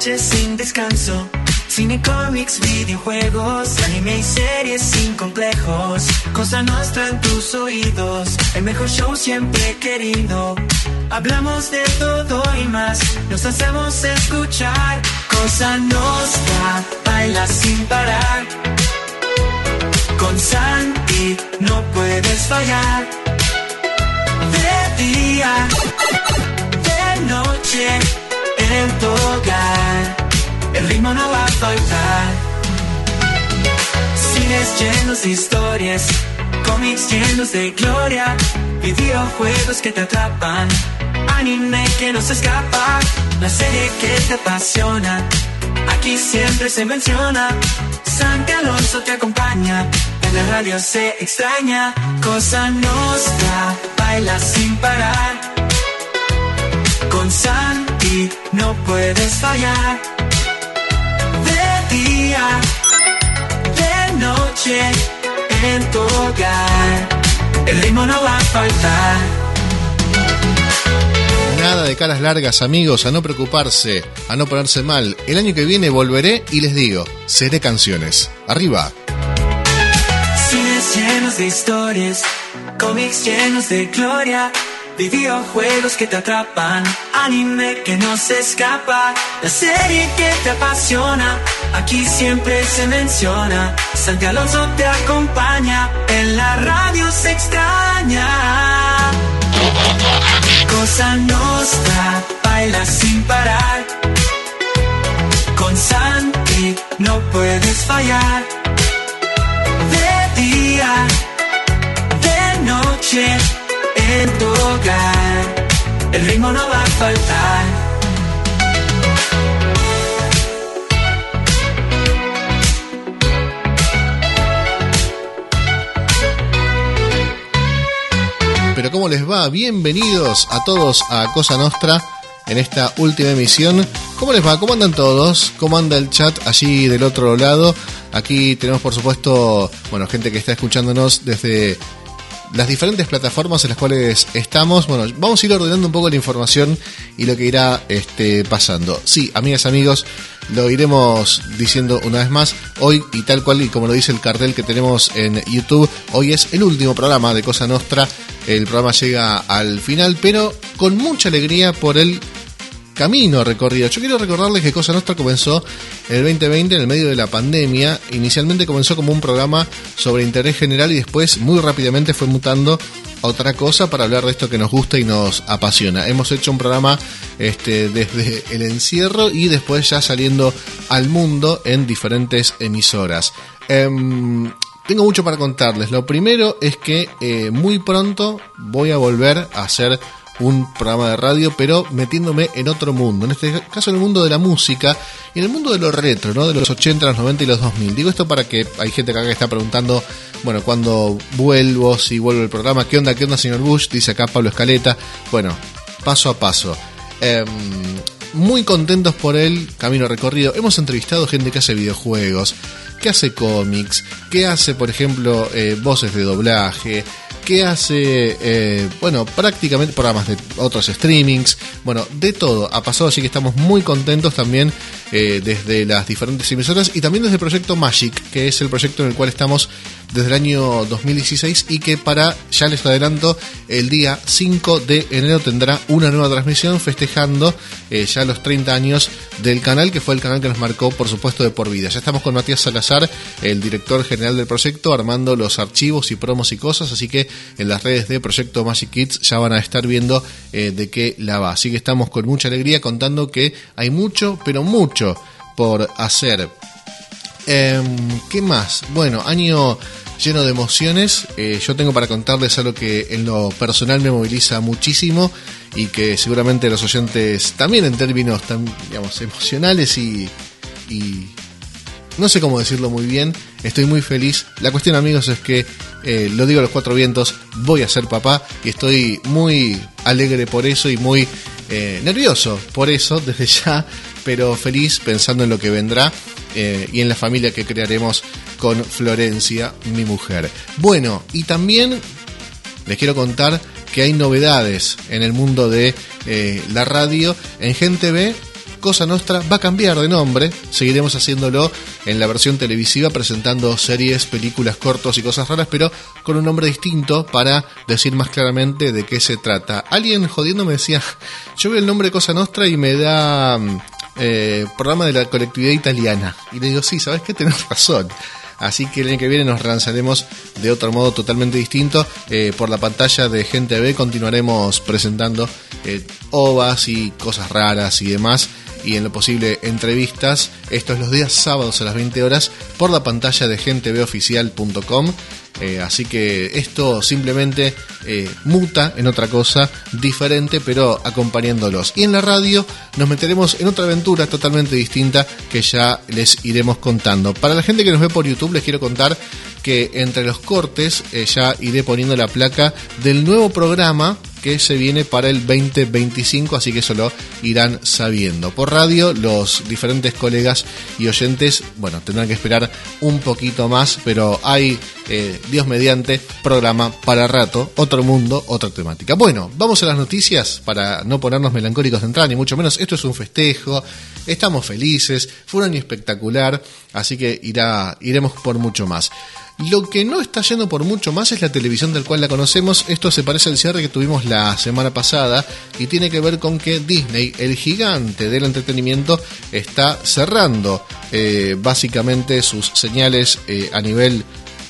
noches sin descanso. Cine, cómics, videojuegos, anime y series sin complejos. Cosa Nostra en tus oídos, el mejor show siempre querido. Hablamos de todo y más, nos hacemos escuchar. Cosa Nostra, baila sin parar. Con Santi no puedes fallar. De día, de noche, en tu hogar, el ritmo no va a faltar. Cines llenos de historias, cómics llenos de gloria, videojuegos que te atrapan, anime que no se escapa, la serie que te apasiona, aquí siempre se menciona. Santi Alonso te acompaña, en la radio se extraña. Cosa Nostra, baila sin parar. Con Santi no puedes fallar. De día, de noche, en tu hogar, el ritmo no va a faltar. Nada de caras largas, amigos, a no preocuparse, a no ponerse mal. El año que viene volveré y les digo, seré canciones. Arriba. Cines llenos de historias, cómics llenos de gloria, videojuegos que te atrapan, anime que no se escapa, la serie que te apasiona, aquí siempre se menciona. Santi Alonso te acompaña, en la radio se extraña. Cosa Nostra, baila sin parar. Con Santi no puedes fallar. De día, de noche, en tu hogar, el ritmo no va a faltar. Pero ¿cómo les va? Bienvenidos a todos a Cosa Nostra en esta última emisión. ¿Cómo les va? ¿Cómo andan todos? ¿Cómo anda el chat allí del otro lado? Aquí tenemos, por supuesto, bueno, gente que está escuchándonos desde las diferentes plataformas en las cuales estamos. Bueno, vamos a ir ordenando un poco la información y lo que irá pasando. Sí, amigas, amigos, lo iremos diciendo una vez más. Hoy, y tal cual, y como lo dice el cartel que tenemos en YouTube, hoy es el último programa de Cosa Nostra. El programa llega al final, pero con mucha alegría por el camino recorrido. Yo quiero recordarles que Cosa Nostra comenzó en el 2020, en el medio de la pandemia. Inicialmente comenzó como un programa sobre interés general y después muy rápidamente fue mutando a otra cosa para hablar de esto que nos gusta y nos apasiona. Hemos hecho un programa desde el encierro y después ya saliendo al mundo en diferentes emisoras. Tengo mucho para contarles. Lo primero es que muy pronto voy a volver a hacer un programa de radio, pero metiéndome en otro mundo, en este caso en el mundo de la música y en el mundo de lo retro, ¿no? De los 80, los 90 y los 2000. Digo esto para que hay gente acá que está preguntando, bueno, ¿cuándo vuelvo? Si vuelvo el programa, ¿qué onda, señor Bush? Dice acá Pablo Escaleta. Bueno, paso a paso. Muy contentos por el camino recorrido. Hemos entrevistado gente que hace videojuegos, que hace cómics, que hace, por ejemplo, voces de doblaje, que hace, prácticamente programas de otros streamings, bueno, de todo ha pasado, así que estamos muy contentos también desde las diferentes emisoras y también desde el proyecto Magic, que es el proyecto en el cual estamos desde el año 2016 y que ya les adelanto, el día 5 de enero tendrá una nueva transmisión festejando ya los 30 años del canal, que fue el canal que nos marcó, por supuesto, de por vida. Ya estamos con Matías Salazar, el director general del proyecto, armando los archivos y promos y cosas, así que en las redes de Proyecto Magic Kids ya van a estar viendo de qué la va. Así que estamos con mucha alegría contando que hay mucho, pero mucho por hacer. ¿Qué más? Bueno, año lleno de emociones. Yo tengo para contarles algo que en lo personal me moviliza muchísimo y que seguramente los oyentes también, en términos digamos emocionales y no sé cómo decirlo muy bien. Estoy muy feliz. La cuestión, amigos, es que lo digo a los cuatro vientos, voy a ser papá y estoy muy alegre por eso y muy nervioso por eso desde ya, pero feliz pensando en lo que vendrá y en la familia que crearemos con Florencia, mi mujer. Bueno, y también les quiero contar que hay novedades en el mundo de la radio. En Gen TV Cosa Nostra va a cambiar de nombre. Seguiremos haciéndolo en la versión televisiva, presentando series, películas, cortos y cosas raras, pero con un nombre distinto para decir más claramente de qué se trata. Alguien jodiendo me decía, yo veo el nombre Cosa Nostra y me da programa de la colectividad italiana. Y le digo, sí, ¿sabes qué? Tenés razón. Así que el año que viene nos lanzaremos de otro modo totalmente distinto. Por la pantalla de Gente B continuaremos presentando ovas y cosas raras y demás. Y en lo posible entrevistas. Esto es los días sábados a las 20 horas por la pantalla de gentebeoficial.com. Así que esto simplemente muta en otra cosa diferente, pero acompañándolos. Y en la radio nos meteremos en otra aventura totalmente distinta que ya les iremos contando. Para la gente que nos ve por YouTube les quiero contar que entre los cortes ya iré poniendo la placa del nuevo programa que se viene para el 2025, así que eso lo irán sabiendo. Por radio, los diferentes colegas y oyentes, bueno, tendrán que esperar un poquito más, pero hay, Dios mediante, programa para rato, otro mundo, otra temática. Bueno, vamos a las noticias para no ponernos melancólicos de entrada, ni mucho menos. Esto es un festejo, estamos felices, fue un año espectacular, así que iremos por mucho más. Lo que no está yendo por mucho más es la televisión tal cual la conocemos. Esto se parece al cierre que tuvimos la semana pasada y tiene que ver con que Disney, el gigante del entretenimiento, está cerrando básicamente sus señales a nivel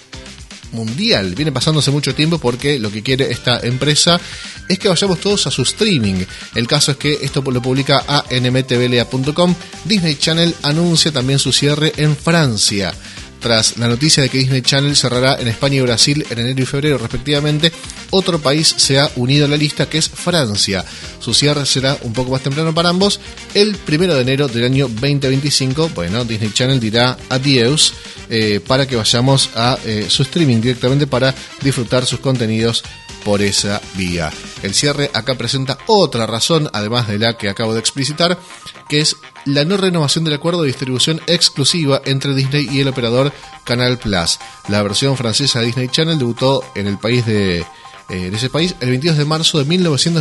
mundial. Viene pasando hace mucho tiempo porque lo que quiere esta empresa es que vayamos todos a su streaming. El caso es que esto lo publica ANMTVLA.com. Disney Channel anuncia también su cierre en Francia. Tras la noticia de que Disney Channel cerrará en España y Brasil en enero y febrero respectivamente, otro país se ha unido a la lista, que es Francia. Su cierre será un poco más temprano para ambos, el 1 de enero del año 2025. Bueno, Disney Channel dirá adiós para que vayamos a su streaming directamente para disfrutar sus contenidos por esa vía. El cierre acá presenta otra razón, además de la que acabo de explicitar, que es la no renovación del acuerdo de distribución exclusiva entre Disney y el operador Canal Plus. La versión francesa de Disney Channel debutó en el país en ese país el 22 de marzo de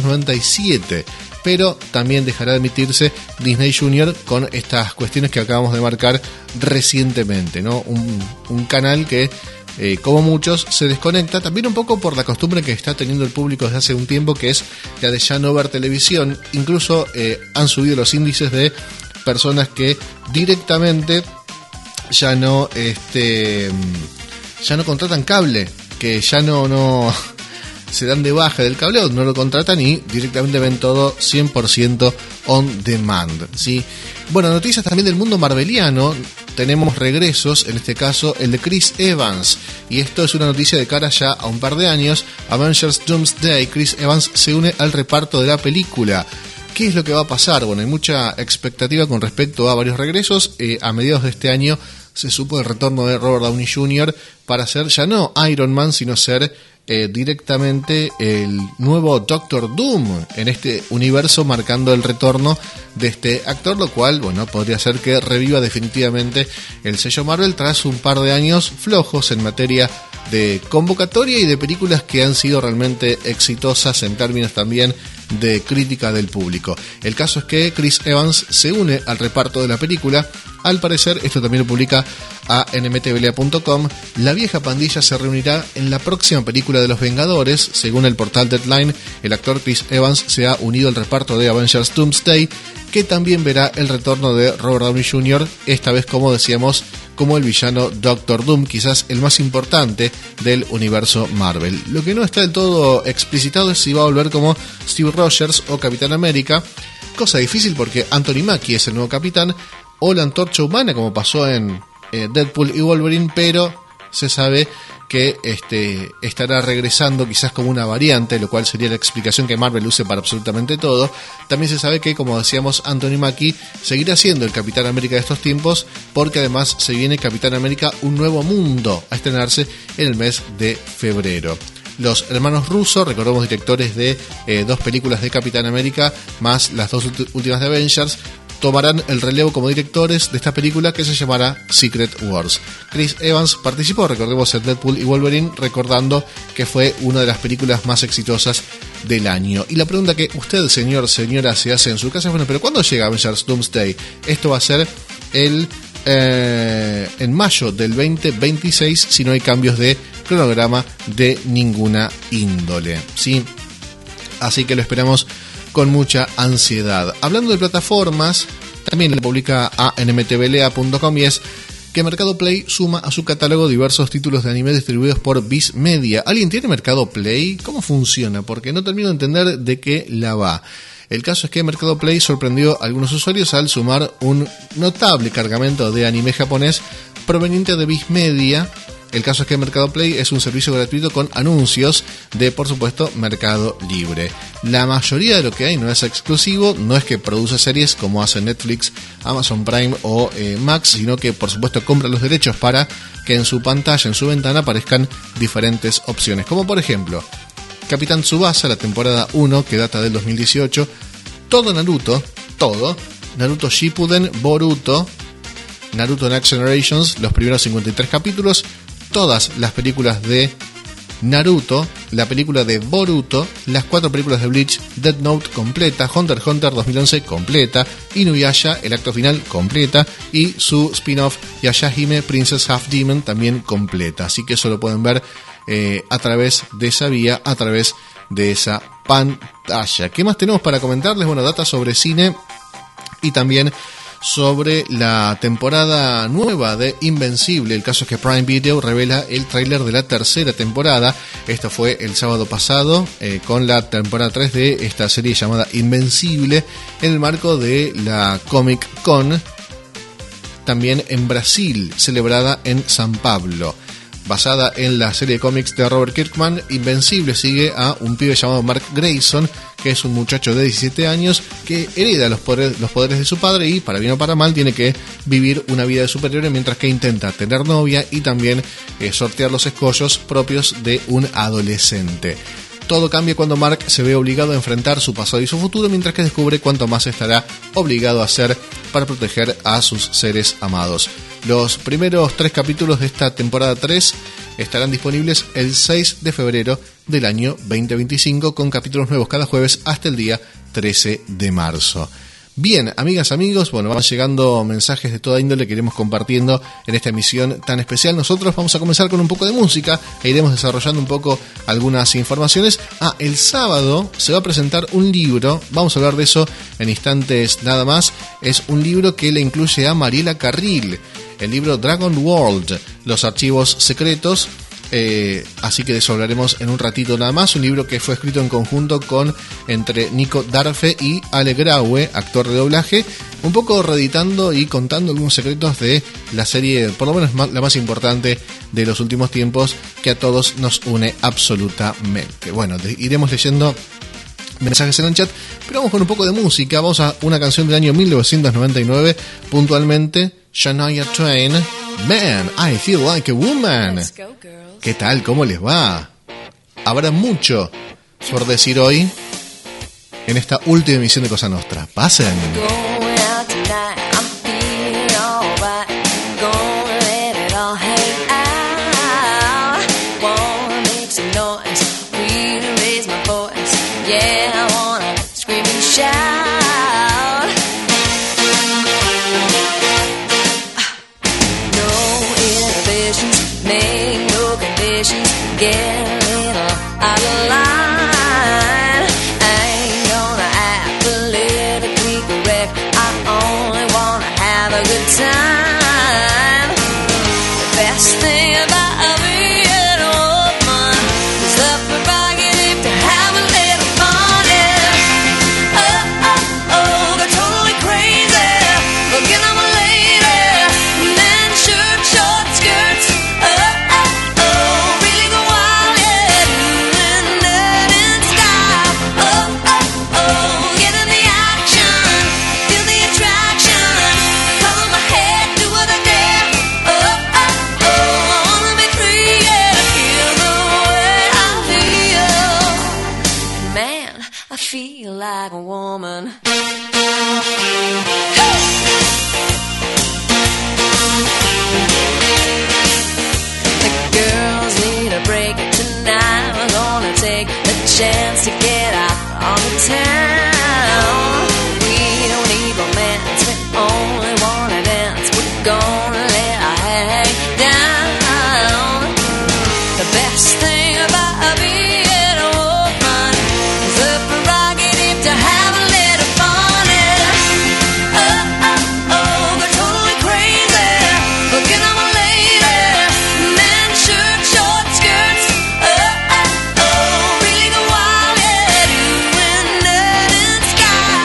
1997, pero también dejará de emitirse Disney Junior con estas cuestiones que acabamos de marcar recientemente, ¿no? Un canal que como muchos se desconecta también un poco por la costumbre que está teniendo el público desde hace un tiempo, que es la de ya no ver televisión. Incluso han subido los índices de personas que directamente ya no contratan cable, que ya no se dan de baja del cableo, no lo contratan y directamente ven todo 100% on demand, ¿sí? Bueno, noticias también del mundo marveliano. Tenemos regresos, en este caso el de Chris Evans, y esto es una noticia de cara ya a un par de años. Avengers Doomsday, Chris Evans se une al reparto de la película. ¿Qué es lo que va a pasar? Bueno, hay mucha expectativa con respecto a varios regresos. A mediados de este año se supo el retorno de Robert Downey Jr. para ser ya no Iron Man, sino ser directamente el nuevo Doctor Doom en este universo, marcando el retorno de este actor, lo cual, bueno, podría ser que reviva definitivamente el sello Marvel tras un par de años flojos en materia de convocatoria y de películas que han sido realmente exitosas en términos también de crítica del público. El caso es que Chris Evans se une al reparto de la película. Al parecer, esto también lo publica a nmtvla.com, la vieja pandilla se reunirá en la próxima película de Los Vengadores. Según el portal Deadline, el actor Chris Evans se ha unido al reparto de Avengers Doomsday, que también verá el retorno de Robert Downey Jr., esta vez, como decíamos, como el villano Doctor Doom, quizás el más importante del universo Marvel. Lo que no está del todo explicitado es si va a volver como Steve Rogers o Capitán América, cosa difícil porque Anthony Mackie es el nuevo capitán, o la Antorcha Humana, como pasó en Deadpool y Wolverine, pero se sabe que estará regresando quizás como una variante, lo cual sería la explicación que Marvel use para absolutamente todo. También se sabe que, como decíamos, Anthony Mackie seguirá siendo el Capitán América de estos tiempos, porque además se viene Capitán América Un Nuevo Mundo a estrenarse en el mes de febrero. Los hermanos Russo, recordemos, directores de 2 películas de Capitán América, más las 2 últimas de Avengers, tomarán el relevo como directores de esta película, que se llamará Secret Wars. Chris Evans participó, recordemos, en Deadpool y Wolverine, recordando que fue una de las películas más exitosas del año. Y la pregunta que usted, señor, señora, se hace en su casa es, bueno, pero ¿cuándo llega Avengers Doomsday? Esto va a ser en mayo del 2026, si no hay cambios de cronograma de ninguna índole, ¿sí? Así que lo esperamos con mucha ansiedad. Hablando de plataformas, también le publica a nmtvlea.com, y es que Mercado Play suma a su catálogo diversos títulos de anime distribuidos por Viz Media. ¿Alguien tiene Mercado Play? ¿Cómo funciona? Porque no termino de entender de qué la va. El caso es que Mercado Play sorprendió a algunos usuarios al sumar un notable cargamento de anime japonés proveniente de Viz Media. El caso es que Mercado Play es un servicio gratuito con anuncios de, por supuesto, Mercado Libre. La mayoría de lo que hay no es exclusivo, no es que produce series como hace Netflix, Amazon Prime o Max, sino que, por supuesto, compra los derechos para que en su pantalla, en su ventana, aparezcan diferentes opciones. Como por ejemplo, Capitán Tsubasa, la temporada 1, que data del 2018, todo, Naruto Shippuden, Boruto, Naruto Next Generations, los primeros 53 capítulos, todas las películas de Naruto, la película de Boruto, las 4 películas de Bleach, Death Note completa, Hunter x Hunter 2011 completa, Inuyasha, el acto final completa, y su spin-off Yashahime Princess Half Demon también completa. Así que eso lo pueden ver a través de esa vía, a través de esa pantalla. ¿Qué más tenemos para comentarles? Bueno, datos sobre cine y también sobre la temporada nueva de Invencible. El caso es que Prime Video revela el tráiler de la tercera temporada. Esto fue el sábado pasado, con la temporada 3 de esta serie llamada Invencible, en el marco de la Comic Con, también en Brasil, celebrada en San Pablo. Basada en la serie de cómics de Robert Kirkman, Invencible sigue a un pibe llamado Mark Grayson, que es un muchacho de 17 años que hereda los poderes de su padre y, para bien o para mal, tiene que vivir una vida de superhéroe mientras que intenta tener novia y también sortear los escollos propios de un adolescente. Todo cambia cuando Mark se ve obligado a enfrentar su pasado y su futuro, mientras que descubre cuánto más estará obligado a hacer para proteger a sus seres amados. Los primeros 3 capítulos de esta temporada 3 estarán disponibles el 6 de febrero del año 2025, con capítulos nuevos cada jueves hasta el día 13 de marzo. Bien, amigas, amigos, bueno, van llegando mensajes de toda índole que iremos compartiendo en esta emisión tan especial. Nosotros vamos a comenzar con un poco de música e iremos desarrollando un poco algunas informaciones. El sábado se va a presentar un libro, vamos a hablar de eso en instantes nada más. Es un libro que le incluye a Mariela Carril, el libro Dragon World, los archivos secretos. Así que de eso hablaremos en un ratito nada más. Un libro que fue escrito en conjunto entre Nico Darfe y Ale Graue, actor de doblaje, un poco reeditando y contando algunos secretos de la serie, por lo menos la más importante de los últimos tiempos, que a todos nos une absolutamente. Bueno, iremos leyendo mensajes en el chat, pero vamos con un poco de música. Vamos a una canción del año 1999, puntualmente Shania Twain, Man, I Feel Like a Woman. ¿Qué tal? ¿Cómo les va? Habrá mucho por decir hoy en esta última emisión de Cosa Nostra. Pasen. Get a little out of line. I ain't gonna act politically correct. I only wanna have a good time. The best thing about being a woman is the prerogative to have a little fun. Yeah. Oh, oh, oh, go totally crazy. Looking at my lady, men shirt, short skirts. Oh, oh, oh. Like a woman. The girls need a break tonight. We're gonna take a chance to get out. on the town. We don't need romance, we only wanna dance. We're gonna let our hair hang down. The best thing about being a woman is the prerogative to have a little fun. And go totally crazy, looking at my lady. Men shirt, short skirts. Really go wild, yeah, doing that in sky.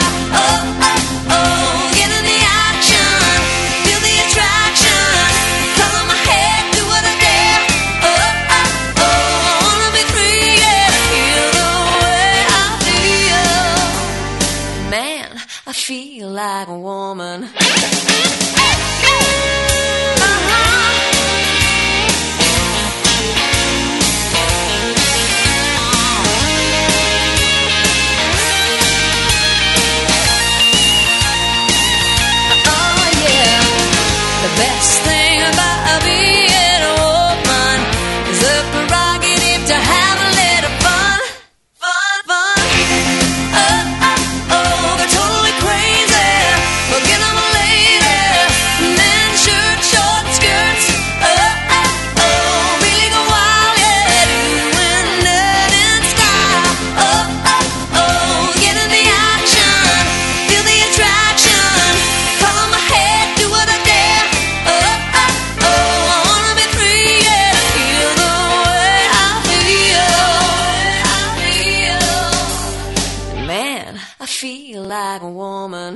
Get in the action, feel the attraction. Color my head, do what I dare. Wanna be free, yeah, feel the way I feel. Man, I feel like a woman. Oh yeah, the best thing about being a woman is the prerogative to have a little fun. Go totally crazy, looking at my lady. Men shirt, short skirts. Really go wild, yeah, doing that in style. Get in the action, feel the attraction. Color my head, do what I dare. Wanna be free, yeah, feel the way I feel. Man, I feel like a woman.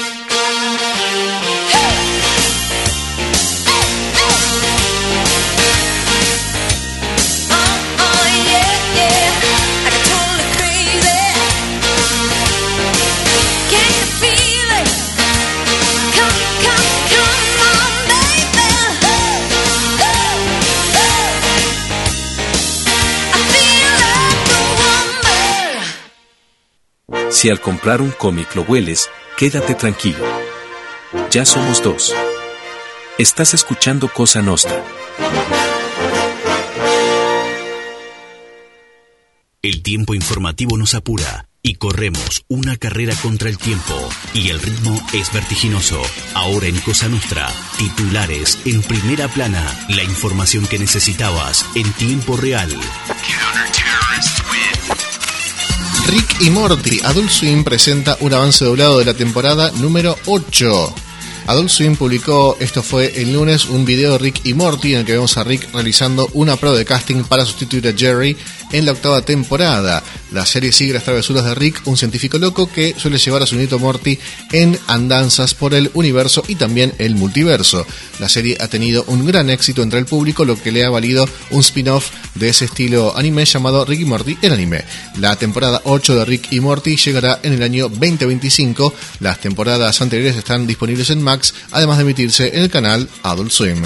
Yeah, yeah, I get totally crazy. Can you feel it? Come on, baby. I feel like a woman. Si al comprar un cómic lo hueles, quédate tranquilo. Ya somos dos. Estás escuchando Cosa Nostra. El tiempo informativo nos apura y corremos una carrera contra el tiempo y el ritmo es vertiginoso. Ahora en Cosa Nostra, titulares en primera plana, la información que necesitabas en tiempo real. Rick y Morty, Adult Swim presenta un avance doblado de la temporada número 8. Adult Swim publicó, esto fue el lunes, un video de Rick y Morty en el que vemos a Rick realizando una prueba de casting para sustituir a Jerry en la 8ª temporada. La serie sigue las travesuras de Rick, un científico loco que suele llevar a su nieto Morty en andanzas por el universo y también el multiverso. La serie ha tenido un gran éxito entre el público, lo que le ha valido un spin-off de ese estilo anime llamado Rick y Morty el anime. La temporada 8 de Rick y Morty llegará en el año 2025. Las temporadas anteriores están disponibles en Max, además de emitirse en el canal Adult Swim.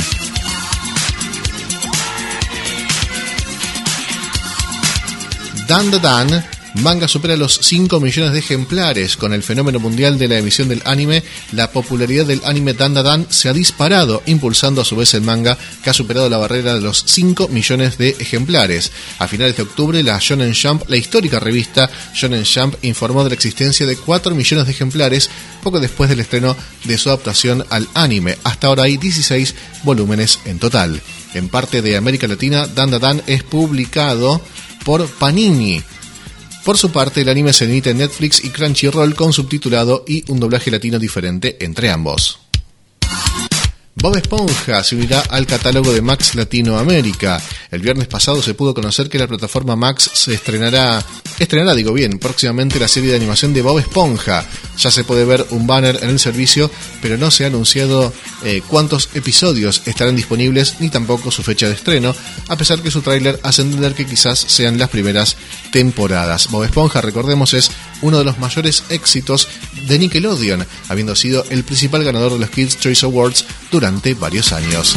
Dan Da Dan, manga supera los 5 millones de ejemplares. Con el fenómeno mundial de la emisión del anime, la popularidad del anime Dan Da Dan se ha disparado, impulsando a su vez el manga, que ha superado la barrera de los 5 millones de ejemplares. A finales de octubre, la Shonen Jump, la histórica revista Shonen Jump, informó de la existencia de 4 millones de ejemplares, poco después del estreno de su adaptación al anime. Hasta ahora hay 16 volúmenes en total. En parte de América Latina, Dan Da Dan es publicado por Panini. Por su parte, el anime se emite en Netflix y Crunchyroll con subtitulado y un doblaje latino diferente entre ambos. Bob Esponja se unirá al catálogo de Max Latinoamérica. El viernes pasado se pudo conocer que la plataforma Max se estrenará próximamente la serie de animación de Bob Esponja. Ya se puede ver un banner en el servicio, pero no se ha anunciado cuántos episodios estarán disponibles ni tampoco su fecha de estreno, a pesar que su tráiler hace entender que quizás sean las primeras temporadas. Bob Esponja, recordemos, es uno de los mayores éxitos de Nickelodeon, habiendo sido el principal ganador de los Kids' Choice Awards durante varios años.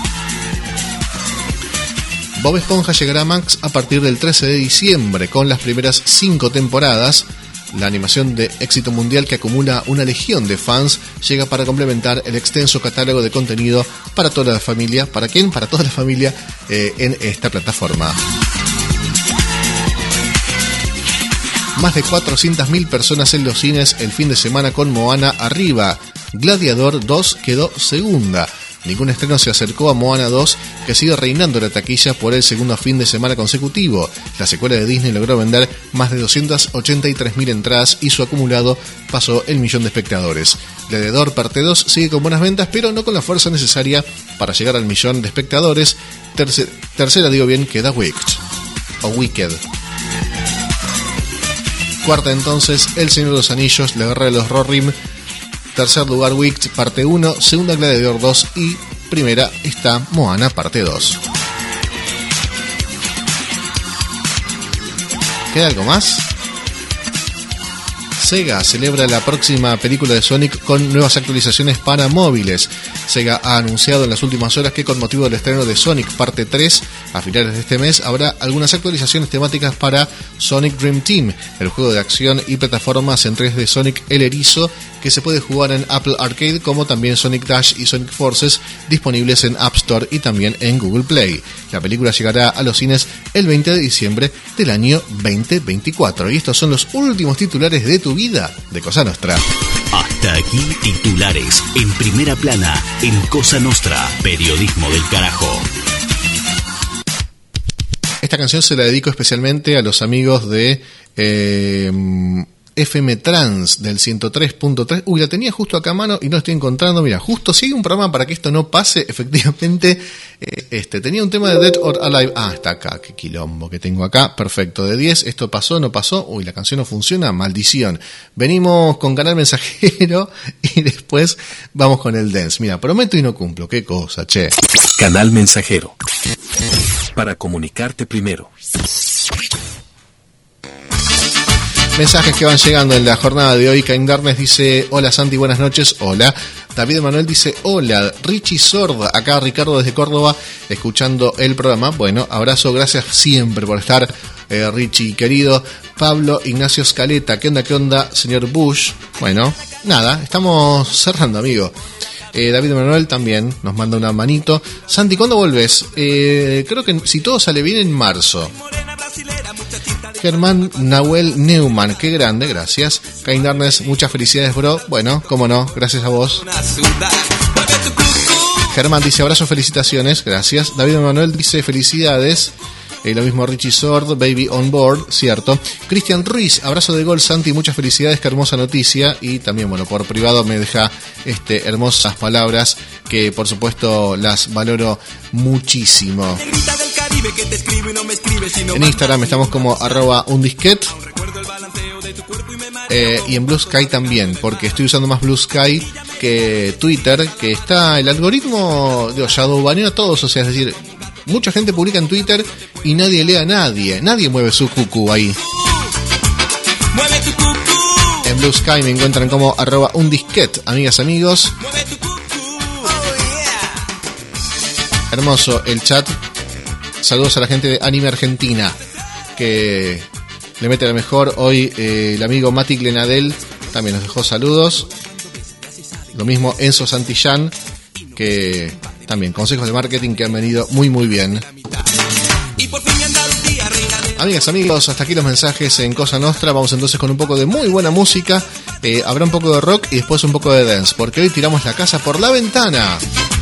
Bob Esponja llegará a Max a partir del 13 de diciembre con las primeras 5 temporadas. La animación de éxito mundial que acumula una legión de fans llega para complementar el extenso catálogo de contenido para toda la familia. ¿Para quién? Para toda la familia en esta plataforma. Más de 400.000 personas en los cines el fin de semana con Moana arriba. Gladiador 2 quedó segunda. Ningún estreno se acercó a Moana 2, que sigue reinando la taquilla por el segundo fin de semana consecutivo. La secuela de Disney logró vender más de 283.000 entradas y su acumulado pasó el 1.000.000 de espectadores. Gladiador parte 2 sigue con buenas ventas, pero no con la fuerza necesaria para llegar al 1.000.000 de espectadores. Tercera, queda Wicked. Cuarta entonces, El Señor de los Anillos, La Guerra de los Rohirrim. Tercer lugar, Wicked, parte 1. Segunda, Gladiador 2. Y primera está Moana, parte 2. ¿Queda algo más? Sega celebra la próxima película de Sonic con nuevas actualizaciones para móviles. Sega ha anunciado en las últimas horas que con motivo del estreno de Sonic parte 3 a finales de este mes habrá algunas actualizaciones temáticas para Sonic Dream Team, el juego de acción y plataformas en 3D Sonic el Erizo, que se puede jugar en Apple Arcade, como también Sonic Dash y Sonic Forces, disponibles en App Store y también en Google Play. La película llegará a los cines el 20 de diciembre del año 2024. Y estos son los últimos titulares de tu vida de Cosa Nostra. Hasta aquí titulares en primera plana en Cosa Nostra, periodismo del carajo. Esta canción se la dedico especialmente a los amigos de FM Trans del 103.3. Uy, la tenía justo acá a mano y no la estoy encontrando. Mira, justo sigue un programa para que esto no pase. Efectivamente, tenía un tema de Dead or Alive. Ah, está acá, qué quilombo que tengo acá. Perfecto, de 10, esto pasó, no pasó. Uy, la canción no funciona, maldición. Venimos con Canal Mensajero y después vamos con el dance. Mira, prometo y no cumplo, qué cosa, che. Canal Mensajero. Para comunicarte primero. Mensajes que van llegando en la jornada de hoy. Cain Darnes dice: hola Santi, buenas noches. Hola. David Manuel dice: hola. Richie Sorda, acá Ricardo desde Córdoba, escuchando el programa. Bueno, abrazo, gracias siempre por estar, Richie querido. Pablo Ignacio Scaleta, ¿qué onda, señor Bush? Bueno, nada, estamos cerrando, amigo. David Manuel también nos manda una manito. Santi, ¿cuándo volvés? Creo que si todo sale bien, en marzo. Germán Nahuel Neumann, qué grande, gracias. Cain Darnes, muchas felicidades, bro. Bueno, cómo no, gracias a vos. Germán dice: abrazo, felicitaciones, gracias. David Manuel dice: felicidades. Lo mismo Richie Sword, Baby on Board, cierto. Cristian Ruiz, abrazo de gol, Santi, muchas felicidades, qué hermosa noticia. Y también, bueno, por privado me deja hermosas palabras que por supuesto las valoro muchísimo. En Instagram estamos como @undisquet. Y en Blue Sky también, porque estoy usando más Blue Sky que Twitter, que está el algoritmo de shadowbaneó a todos, o sea, es decir, mucha gente publica en Twitter y nadie lee a nadie. Nadie mueve su cucú ahí. En Blue Sky me encuentran como @undisquet, amigas, amigos. Hermoso el chat. Saludos a la gente de Anime Argentina, que le mete la mejor. Hoy el amigo Mati Glenadel también nos dejó saludos. Lo mismo Enzo Santillán, que también consejos de marketing que han venido muy muy bien. Amigas, amigos, hasta aquí los mensajes en Cosa Nostra. Vamos entonces con un poco de muy buena música. Habrá un poco de rock y después un poco de dance, porque hoy tiramos la casa por la ventana.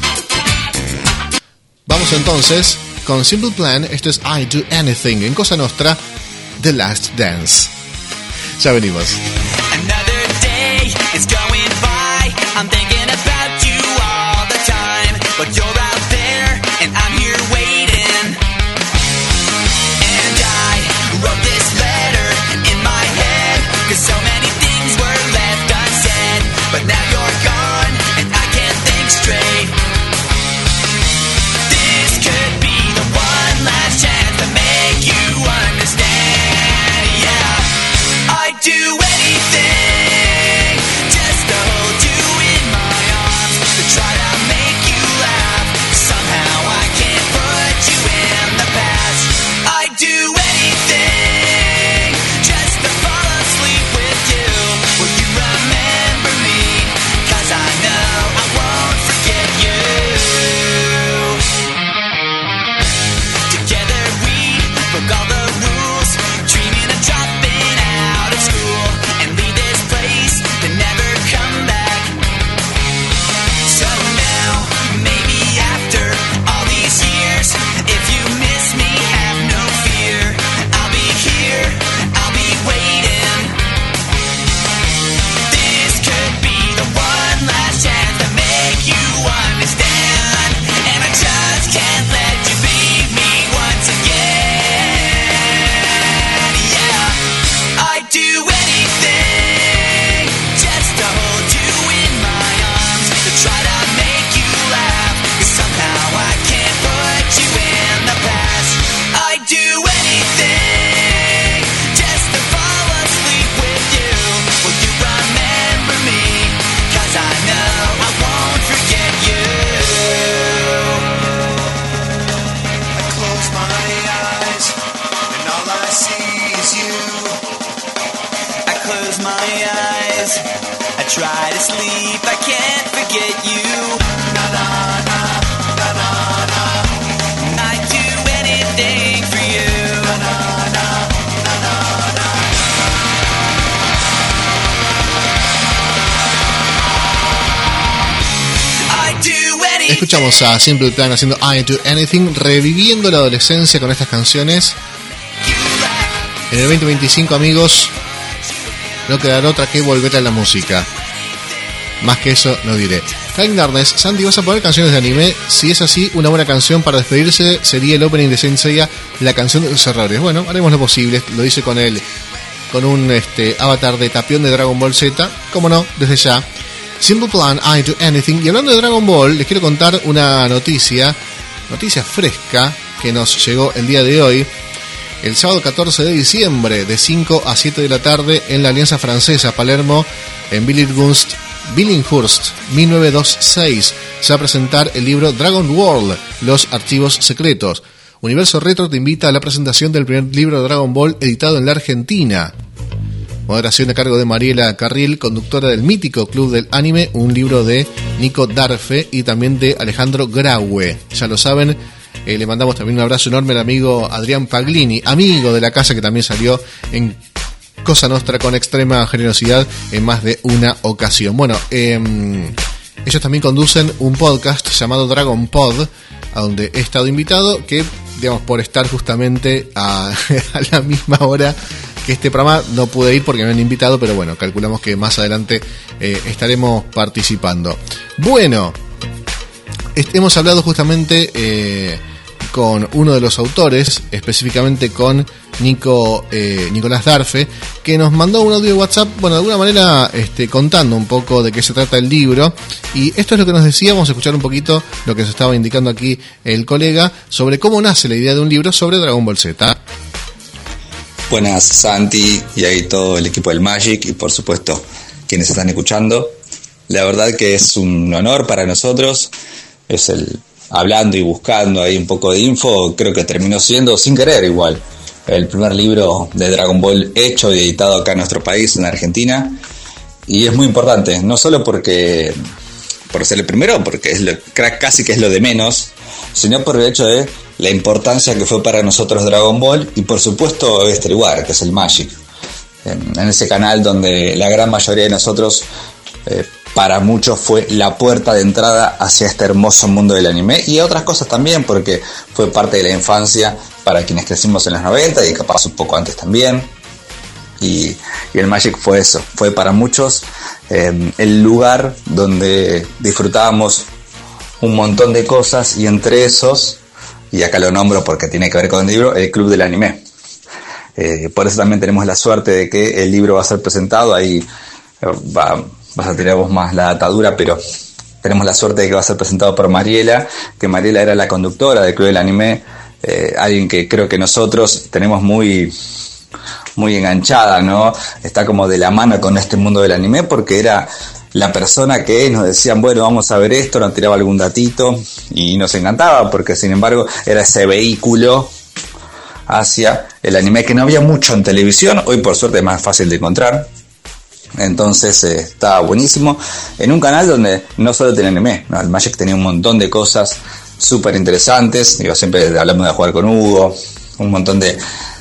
Vamos entonces con Simple Plan. Esto es I Do Anything en Cosa Nostra, The Last Dance. Ya venimos. Another day is going by. I'm thinking about you all the time, but you're out there and I'm here waiting. And I wrote this letter in my head, 'cause so many things were left unsaid. But now you're gone and I can't think straight. This could be the one last chance to make you understand. Yeah, I'd do anything just to hold you in my try to sleep, I can't forget you. Na na na na na na. I'd do anything for you. Na na na na na na. I'd do anything. Escuchamos a Simple Plan haciendo I Do Anything, reviviendo la adolescencia con estas canciones. En el 2025, amigos, no quedará otra que volver a la música. Más que eso no diré. Kind Darkness, Sandy, ¿vas a poner canciones de anime? Si es así, una buena canción para despedirse sería el opening de Saint Seiya, la canción de los errores. Bueno, haremos lo posible, lo hice con un avatar de tapión de Dragon Ball Z, como no, desde ya. Simple Plan, I Do Anything. Y hablando de Dragon Ball, les quiero contar una noticia fresca que nos llegó el día de hoy. El sábado 14 de diciembre, de 5 a 7 de la tarde, en la Alianza Francesa, Palermo, en Billinghurst, 1926, se va a presentar el libro Dragon World, los archivos secretos. Universo Retro te invita a la presentación del primer libro de Dragon Ball editado en la Argentina. Moderación a cargo de Mariela Carril, conductora del mítico Club del Anime, un libro de Nico Darfe y también de Alejandro Graue. Ya lo saben. Le mandamos también un abrazo enorme al amigo Adrián Paglini, amigo de la casa, que también salió en Cosa Nostra con extrema generosidad en más de una ocasión. Bueno, ellos también conducen un podcast llamado Dragon Pod, a donde he estado invitado, que, digamos, por estar justamente a la misma hora que este programa no pude ir porque me han invitado, pero bueno, calculamos que más adelante estaremos participando. Bueno, hemos hablado justamente con uno de los autores, específicamente con Nicolás Darfe, que nos mandó un audio de WhatsApp, bueno, de alguna manera contando un poco de qué se trata el libro. Y esto es lo que nos decía. Vamos a escuchar un poquito lo que se estaba indicando aquí el colega sobre cómo nace la idea de un libro sobre Dragon Ball Z. Buenas, Santi, y ahí todo el equipo del Magic, y por supuesto quienes están escuchando. La verdad que es un honor para nosotros. Es hablando y buscando ahí un poco de info, creo que terminó siendo, sin querer igual, el primer libro de Dragon Ball hecho y editado acá en nuestro país, en Argentina. Y es muy importante, no solo por ser el primero, porque casi que es lo de menos, sino por el hecho de la importancia que fue para nosotros Dragon Ball, y por supuesto este lugar, que es el Magic, en ese canal donde la gran mayoría de nosotros, para muchos, fue la puerta de entrada hacia este hermoso mundo del anime, y otras cosas también, porque fue parte de la infancia para quienes crecimos en los 90 y capaz un poco antes también. Y el Magic fue eso, fue para muchos el lugar donde disfrutábamos un montón de cosas, y entre esos, y acá lo nombro porque tiene que ver con el libro, el Club del Anime. Por eso también tenemos la suerte de que el libro va a ser presentado, ahí vas a tirar vos más la atadura, pero tenemos la suerte de que va a ser presentado por Mariela, que Mariela era la conductora del Club del Anime, alguien que creo que nosotros tenemos muy enganchada, ¿no? Está como de la mano con este mundo del anime, porque era la persona que nos decían, bueno, vamos a ver esto, nos tiraba algún datito y nos encantaba, porque sin embargo era ese vehículo hacia el anime que no había mucho en televisión. Hoy por suerte es más fácil de encontrar. Entonces estaba buenísimo en un canal donde no solo tenía anime, ¿no? El Magic tenía un montón de cosas súper interesantes. Digo, siempre hablamos de Jugar con Hugo, un montón de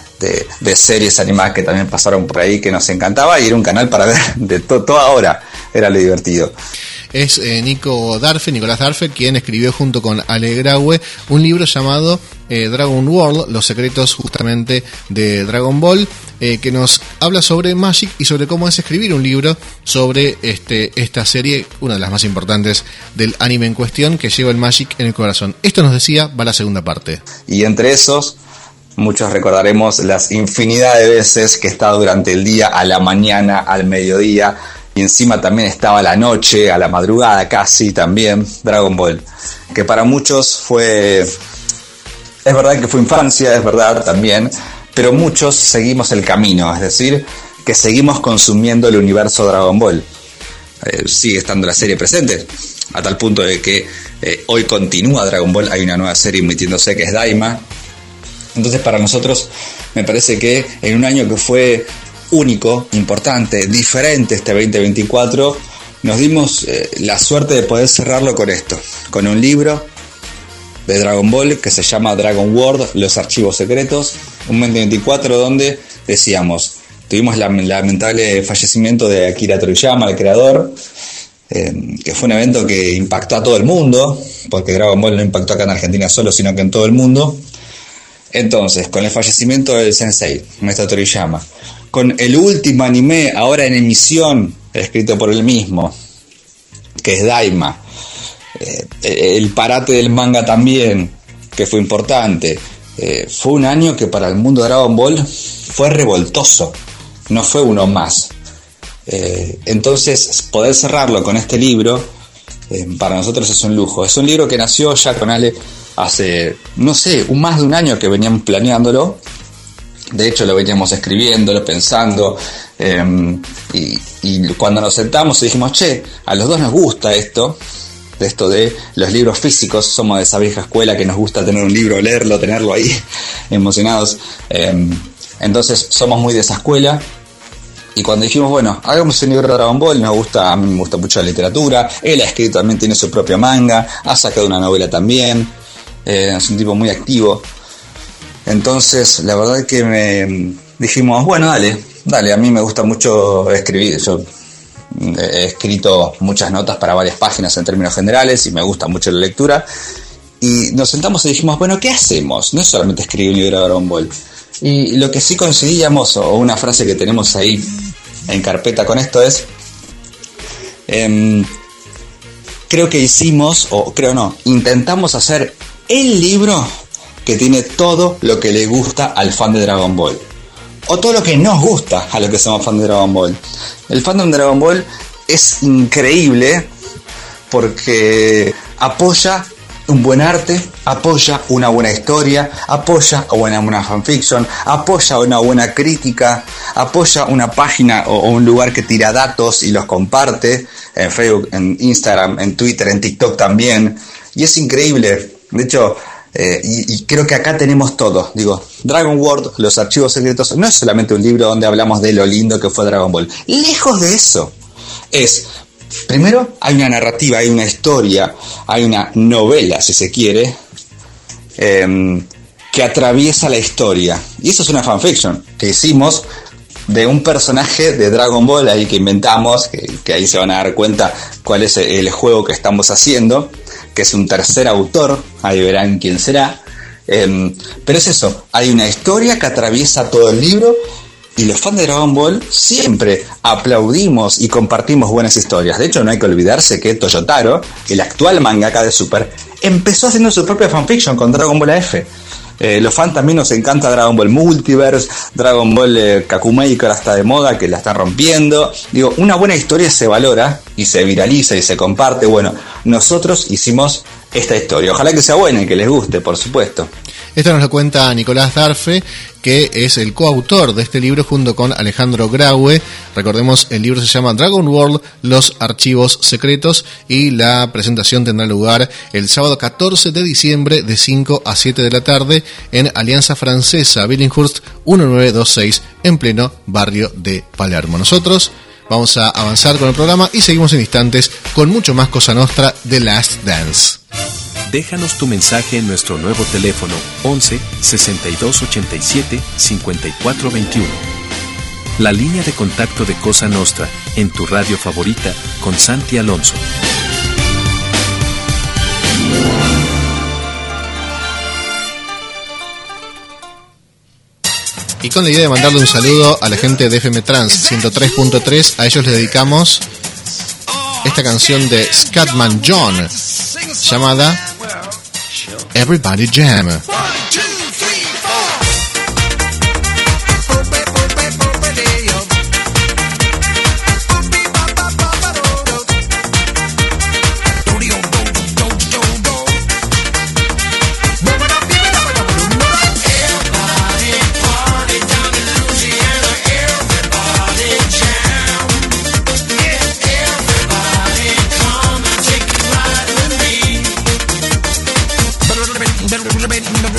series animadas que también pasaron por ahí que nos encantaba, y era un canal para ver de toda hora, era lo divertido. Es Nicolás Darfe, quien escribió junto con Ale Graue un libro llamado Dragon World, los secretos justamente de Dragon Ball, que nos habla sobre Magic y sobre cómo es escribir un libro sobre esta serie, una de las más importantes del anime en cuestión, que lleva el Magic en el corazón. Esto nos decía, va la segunda parte. Y entre esos, muchos recordaremos las infinidad de veces que he estado durante el día, a la mañana, al mediodía, y encima también estaba a la noche, a la madrugada casi también, Dragon Ball, que para muchos es verdad que fue infancia, es verdad también, pero muchos seguimos el camino, es decir, que seguimos consumiendo el universo Dragon Ball. Sigue estando la serie presente, a tal punto de que hoy continúa Dragon Ball, hay una nueva serie emitiéndose que es Daima. Entonces para nosotros me parece que en un año que fue único, importante, diferente este 2024, nos dimos la suerte de poder cerrarlo con esto, con un libro de Dragon Ball que se llama Dragon World, los archivos secretos, un 2024 donde decíamos, tuvimos el lamentable fallecimiento de Akira Toriyama, el creador, que fue un evento que impactó a todo el mundo, porque Dragon Ball no impactó acá en Argentina solo, sino que en todo el mundo. Entonces, con el fallecimiento del sensei, maestro Toriyama, con el último anime ahora en emisión, escrito por él mismo, que es Daima, el parate del manga también, que fue importante, fue un año que para el mundo de Dragon Ball fue revoltoso, no fue uno más. Entonces, poder cerrarlo con este libro, para nosotros es un lujo. Es un libro que nació ya con Ale hace, no sé, más de un año que veníamos planeándolo. De hecho, lo veníamos escribiendo, pensando, y cuando nos sentamos y dijimos, che, a los dos nos gusta esto de los libros físicos, somos de esa vieja escuela que nos gusta tener un libro, leerlo, tenerlo ahí, emocionados. Entonces, somos muy de esa escuela. Y cuando dijimos, bueno, hagamos un libro de Dragon Ball, a mí me gusta mucho la literatura, él ha escrito también, tiene su propio manga, ha sacado una novela también, es un tipo muy activo. Entonces, la verdad es que dijimos, bueno, dale, a mí me gusta mucho escribir, yo he escrito muchas notas para varias páginas en términos generales y me gusta mucho la lectura. Y nos sentamos y dijimos, bueno, ¿qué hacemos? No es solamente escribir un libro de Dragon Ball. Y lo que sí conseguíamos, o una frase que tenemos ahí en carpeta con esto es, creo que intentamos hacer el libro que tiene todo lo que le gusta al fan de Dragon Ball, o todo lo que nos gusta a los que somos fan de Dragon Ball. El fandom de Dragon Ball es increíble porque apoya un buen arte, apoya una buena historia, apoya una fanfiction, apoya una buena crítica, apoya una página o un lugar que tira datos y los comparte en Facebook, en Instagram, en Twitter, en TikTok también. Y es increíble. De hecho, y creo que acá tenemos todo. Digo, Dragon World, los archivos secretos, no es solamente un libro donde hablamos de lo lindo que fue Dragon Ball. Lejos de eso. Primero, hay una narrativa, hay una historia, hay una novela, si se quiere, que atraviesa la historia. Y eso es una fanfiction que hicimos de un personaje de Dragon Ball ahí que inventamos, que ahí se van a dar cuenta cuál es el juego que estamos haciendo, que es un tercer autor, ahí verán quién será. Pero es eso, hay una historia que atraviesa todo el libro. Y los fans de Dragon Ball siempre aplaudimos y compartimos buenas historias. De hecho, no hay que olvidarse que Toyotaro, el actual mangaka de Super, empezó haciendo su propia fanfiction con Dragon Ball AF. Los fans también nos encanta Dragon Ball Multiverse, Dragon Ball Kakumei, que ahora está de moda, que la están rompiendo. Digo, una buena historia se valora y se viraliza y se comparte. Bueno, nosotros hicimos esta historia. Ojalá que sea buena y que les guste, por supuesto. Esto nos lo cuenta Nicolás Darfe, que es el coautor de este libro junto con Alejandro Graue. Recordemos, el libro se llama Dragon World, los archivos secretos, y la presentación tendrá lugar el sábado 14 de diciembre de 5 a 7 de la tarde en Alianza Francesa, Billinghurst 1926, en pleno barrio de Palermo. Nosotros vamos a avanzar con el programa y seguimos en instantes con mucho más Cosa Nostra de Last Dance. Déjanos tu mensaje en nuestro nuevo teléfono 11 62 87 54 21. La línea de contacto de Cosa Nostra en tu radio favorita con Santi Alonso. Y con la idea de mandarle un saludo a la gente de FM Trans 103.3, a ellos les dedicamos esta canción de Scatman John llamada Everybody Jam. Everybody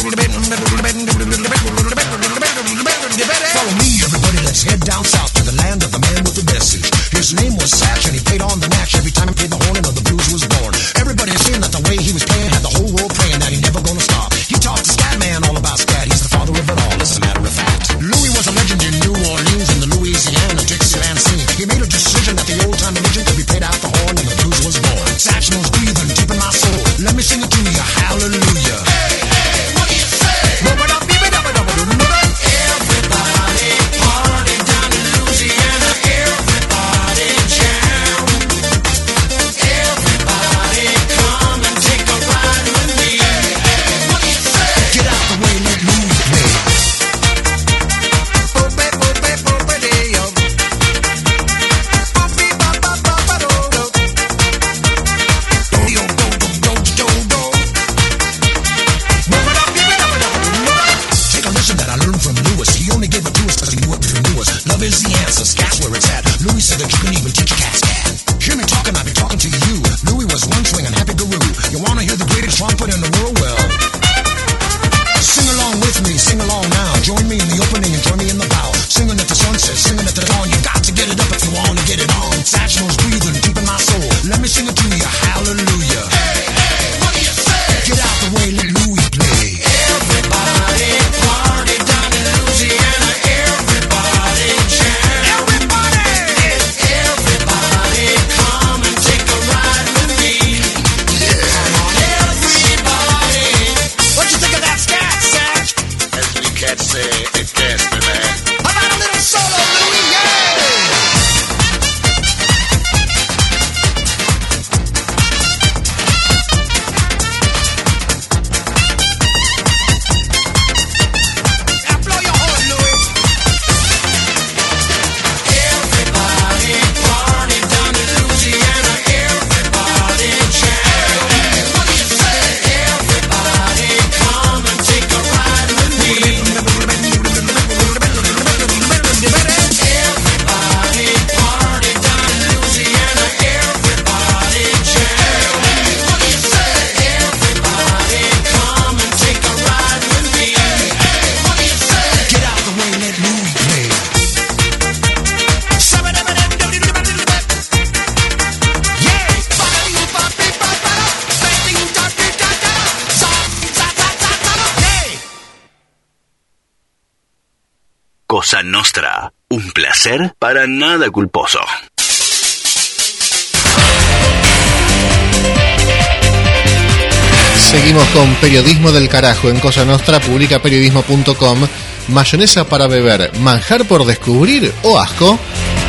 Cosa Nostra, un placer para nada culposo. Seguimos con Periodismo del Carajo en Cosa Nostra, publica periodismo.com. Mayonesa para beber, manjar por descubrir o asco.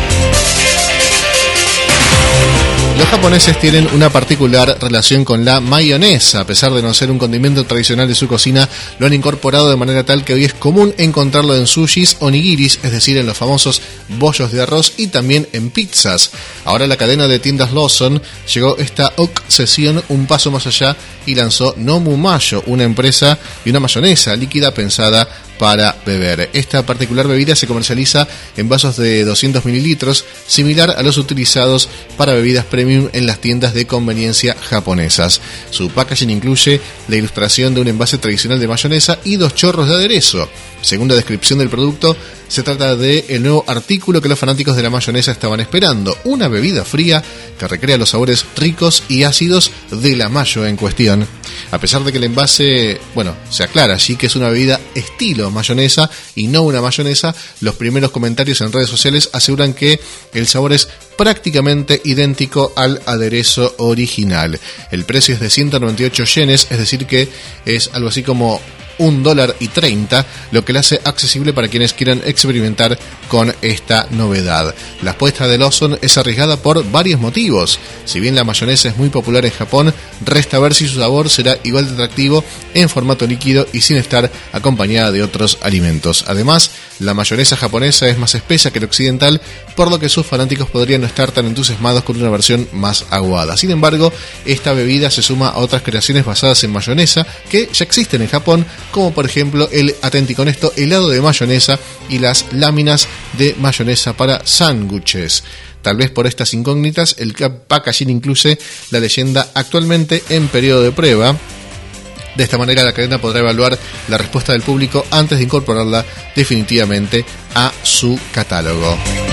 Los japoneses tienen una particular relación con la mayonesa. A pesar de no ser un condimento tradicional de su cocina, lo han incorporado de manera tal que hoy es común encontrarlo en sushis o nigiris, es decir, en los famosos bollos de arroz y también en pizzas. Ahora la cadena de tiendas Lawson llegó esta obsesión un paso más allá y lanzó Nomu Mayo, una empresa y una mayonesa líquida pensada para beber. Esta particular bebida se comercializa en vasos de 200 mililitros, similar a los utilizados para bebidas premium en las tiendas de conveniencia japonesas. Su packaging incluye la ilustración de un envase tradicional de mayonesa y 2 chorros de aderezo. Según la descripción del producto, se trata de el nuevo artículo que los fanáticos de la mayonesa estaban esperando, una bebida fría que recrea los sabores ricos y ácidos de la mayo en cuestión. A pesar de que el envase, se aclara allí que es una bebida estilo mayonesa y no una mayonesa, los primeros comentarios en redes sociales aseguran que el sabor es prácticamente idéntico al aderezo original. El precio es de 198 yenes, es decir que es algo así como $1.30, lo que le hace accesible para quienes quieran experimentar con esta novedad. La apuesta de Lawson es arriesgada por varios motivos. Si bien la mayonesa es muy popular en Japón, resta ver si su sabor será igual de atractivo en formato líquido y sin estar acompañada de otros alimentos. Además, la mayonesa japonesa es más espesa que la occidental, por lo que sus fanáticos podrían no estar tan entusiasmados con una versión más aguada. Sin embargo, esta bebida se suma a otras creaciones basadas en mayonesa que ya existen en Japón, como por ejemplo el, atenti con esto, helado de mayonesa y las láminas de mayonesa para sándwiches. Tal vez por estas incógnitas, el packaging incluye la leyenda "actualmente en periodo de prueba". De esta manera la cadena podrá evaluar la respuesta del público antes de incorporarla definitivamente a su catálogo.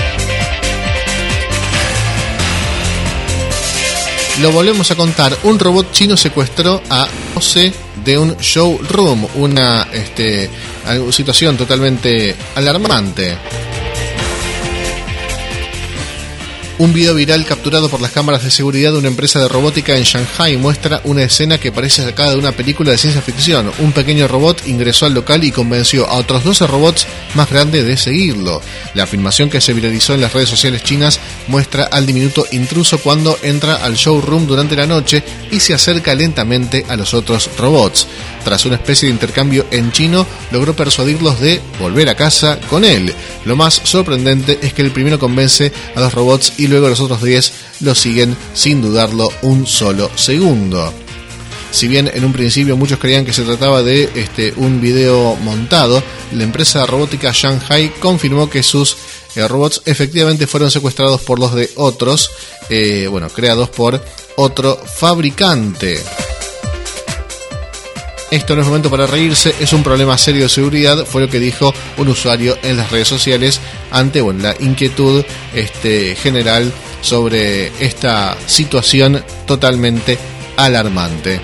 Lo volvemos a contar. Un robot chino secuestró a José de un showroom. Una situación totalmente alarmante. Un video viral capturado por las cámaras de seguridad de una empresa de robótica en Shanghai muestra una escena que parece sacada de una película de ciencia ficción. Un pequeño robot ingresó al local y convenció a otros 12 robots más grandes de seguirlo. La filmación que se viralizó en las redes sociales chinas muestra al diminuto intruso cuando entra al showroom durante la noche y se acerca lentamente a los otros robots. Tras una especie de intercambio en chino, logró persuadirlos de volver a casa con él. Lo más sorprendente es que el primero convence a los robots y luego los otros 10 lo siguen sin dudarlo un solo segundo. Si bien en un principio muchos creían que se trataba de un video montado, la empresa robótica Shanghai confirmó que sus robots efectivamente fueron secuestrados por los de otros, creados por otro fabricante. Esto no es momento para reírse, es un problema serio de seguridad, fue lo que dijo un usuario en las redes sociales ante la inquietud general sobre esta situación totalmente alarmante.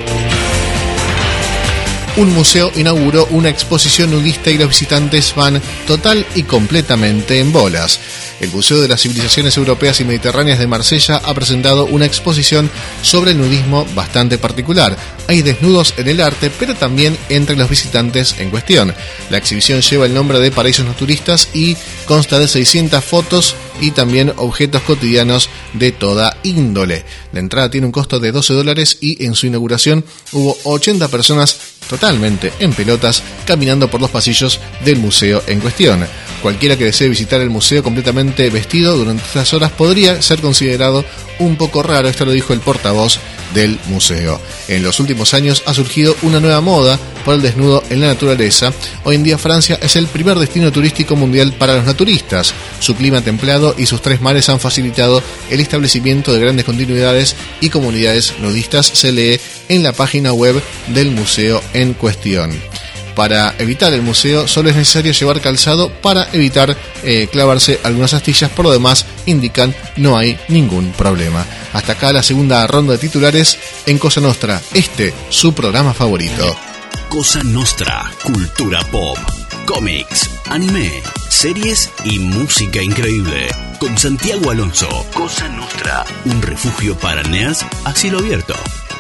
Un museo inauguró una exposición nudista y los visitantes van total y completamente en bolas. El Museo de las Civilizaciones Europeas y Mediterráneas de Marsella ha presentado una exposición sobre el nudismo bastante particular. Hay desnudos en el arte, pero también entre los visitantes en cuestión. La exhibición lleva el nombre de Paraísos Naturistas y consta de 600 fotos y también objetos cotidianos de toda índole. La entrada tiene un costo de $12 y en su inauguración hubo 80 personas totalmente en pelotas caminando por los pasillos del museo en cuestión. Cualquiera que desee visitar el museo completamente vestido durante estas horas podría ser considerado un poco raro, esto lo dijo el portavoz del museo. En los últimos años ha surgido una nueva moda por el desnudo en la naturaleza. Hoy en día Francia es el primer destino turístico mundial para los naturistas. Su clima templado y sus 3 mares han facilitado el establecimiento de grandes continuidades y comunidades nudistas, se lee en la página web del museo en cuestión. Para evitar el museo solo es necesario llevar calzado para evitar clavarse algunas astillas. Por lo demás, indican, no hay ningún problema. Hasta acá la segunda ronda de titulares en Cosa Nostra, su programa favorito. Cosa Nostra, cultura pop. cómics, anime, series y música increíble. Con Santiago Alonso, Cosa Nostra, un refugio para nerds a cielo abierto.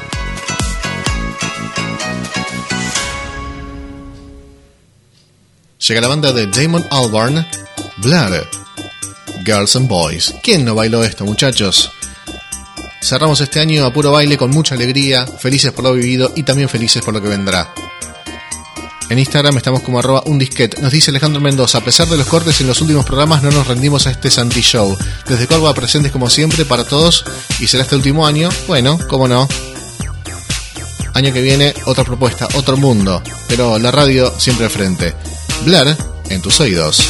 Llega la banda de Damon Albarn, Blood, Girls and Boys. ¿Quién no bailó esto, muchachos? Cerramos este año a puro baile con mucha alegría, felices por lo vivido y también felices por lo que vendrá. En Instagram estamos como @undisquete. Nos dice Alejandro Mendoza: a pesar de los cortes en los últimos programas, no nos rendimos a este Santi Show. Desde Córdoba presentes como siempre para todos y será este último año. Bueno, cómo no. Año que viene, otra propuesta, otro mundo, pero la radio siempre al frente. Blur en tus oídos.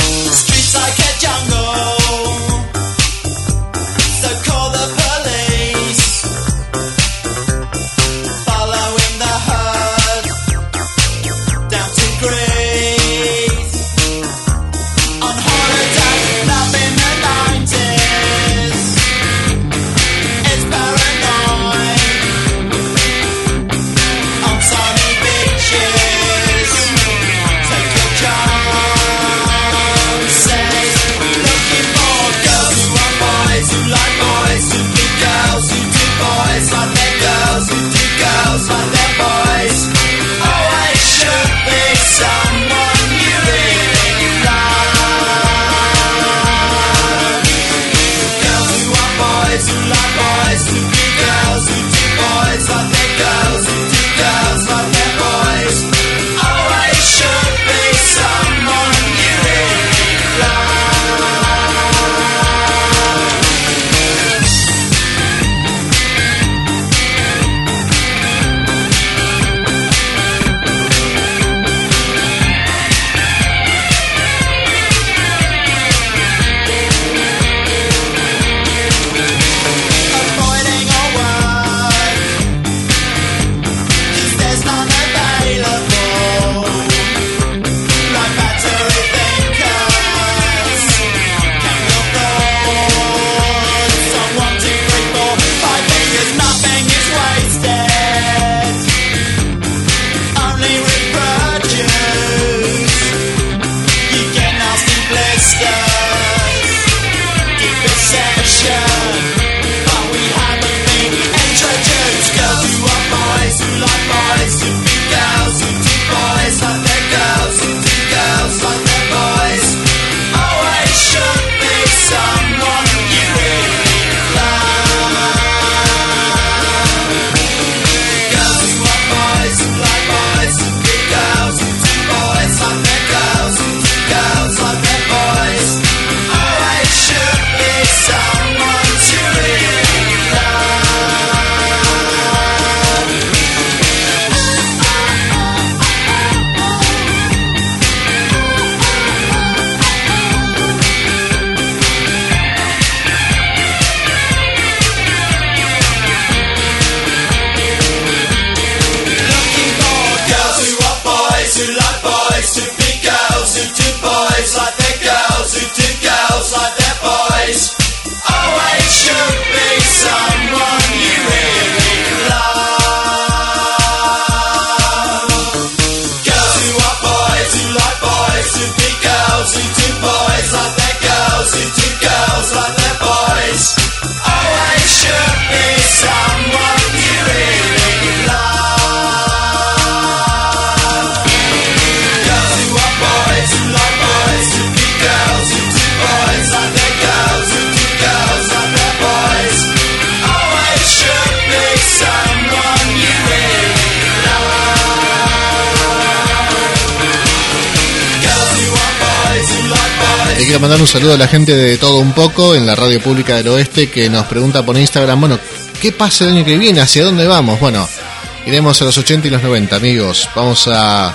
Le quiero mandar un saludo a la gente de Todo Un Poco en la Radio Pública del Oeste que nos pregunta por Instagram, bueno, ¿qué pasa el año que viene? ¿Hacia dónde vamos? Bueno, iremos a los 80 y los 90, amigos. Vamos a...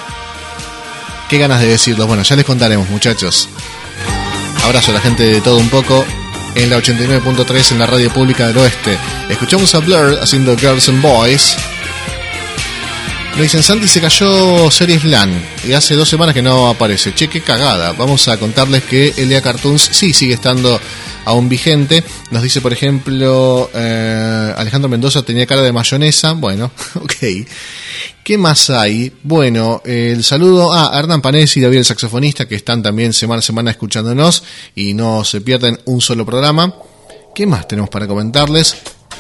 Qué ganas de decirlo. Bueno, ya les contaremos, muchachos. Abrazo a la gente de Todo Un Poco en la 89.3 en la Radio Pública del Oeste. Escuchamos a Blur haciendo Girls and Boys. Nos dicen, Santi, se cayó Series LAN y hace 2 semanas que no aparece. Che, qué cagada. Vamos a contarles que LA Cartoons sí sigue estando aún vigente. Nos dice, por ejemplo, Alejandro Mendoza tenía cara de mayonesa. Bueno, ok. ¿Qué más hay? Bueno, el saludo a Hernán Panesi y David el saxofonista, que están también semana a semana escuchándonos y no se pierden un solo programa. ¿Qué más tenemos para comentarles?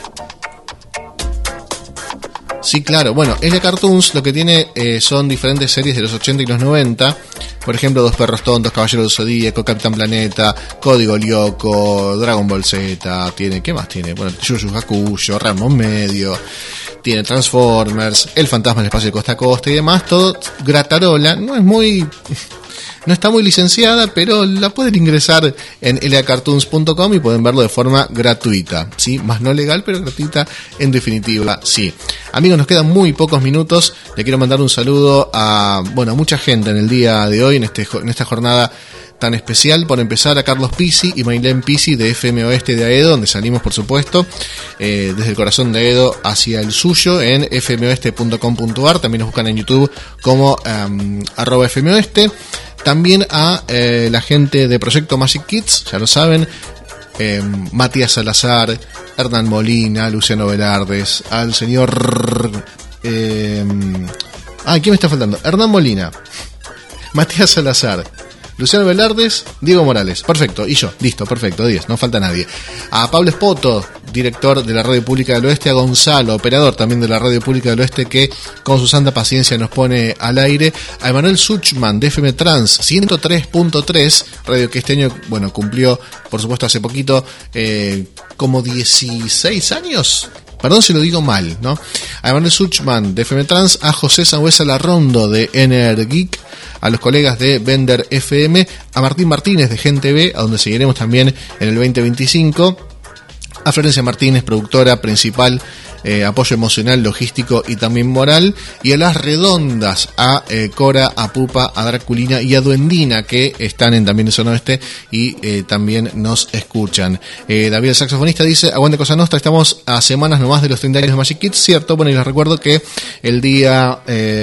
Sí, claro. Bueno, LA Cartoons lo que tiene son diferentes series de los 80 y los 90. Por ejemplo, Dos Perros Tontos, Caballero del Zodíaco, Capitán Planeta, Código Lyoko, Dragon Ball Z. Tiene, ¿qué más tiene? Bueno, Yu Yu Hakusho, Ramón Medio. Tiene Transformers, El Fantasma del Espacio de Costa a Costa y demás. Todo gratarola. No está muy licenciada, pero la pueden ingresar en lacartoons.com y pueden verlo de forma gratuita, ¿sí? Más no legal, pero gratuita en definitiva, sí. Amigos, nos quedan muy pocos minutos. Le quiero mandar un saludo a mucha gente en el día de hoy, en esta jornada tan especial. Por empezar, a Carlos Pisi y Maylén Pisi de FM Oeste de Aedo, donde salimos, por supuesto, desde el corazón de Aedo hacia el suyo, en fmoeste.com.ar. También nos buscan en YouTube como @FMOeste. También a la gente de Proyecto Magic Kids, ya lo saben, Matías Salazar, Hernán Molina, Luciano Velardes, al señor... ¿quién me está faltando? Hernán Molina, Matías Salazar, Luciano Velardes, Diego Morales. Perfecto, y yo, listo, perfecto, 10, no falta nadie. A Pablo Espoto, director de la Radio Pública del Oeste, a Gonzalo, operador también de la Radio Pública del Oeste, que con su santa paciencia nos pone al aire, a Emanuel Suchman de FM Trans 103.3, radio que este año, cumplió, por supuesto, hace poquito, como 16 años. Perdón si lo digo mal, ¿no? A Emanuel Suchman de FM Trans, a José Sangüesa Larrondo de Energeek, a los colegas de Bender FM, a Martín Martínez de Gente B, a donde seguiremos también en el 2025, a Florencia Martínez, productora principal, apoyo emocional, logístico y también moral, y a Las Redondas, a Cora, a Pupa, a Draculina y a Duendina, que están también en Zona Oeste y también nos escuchan. David el saxofonista dice, aguante Cosa Nostra, estamos a semanas nomás de los 30 años de Magic Kids, cierto. Bueno, y les recuerdo que el día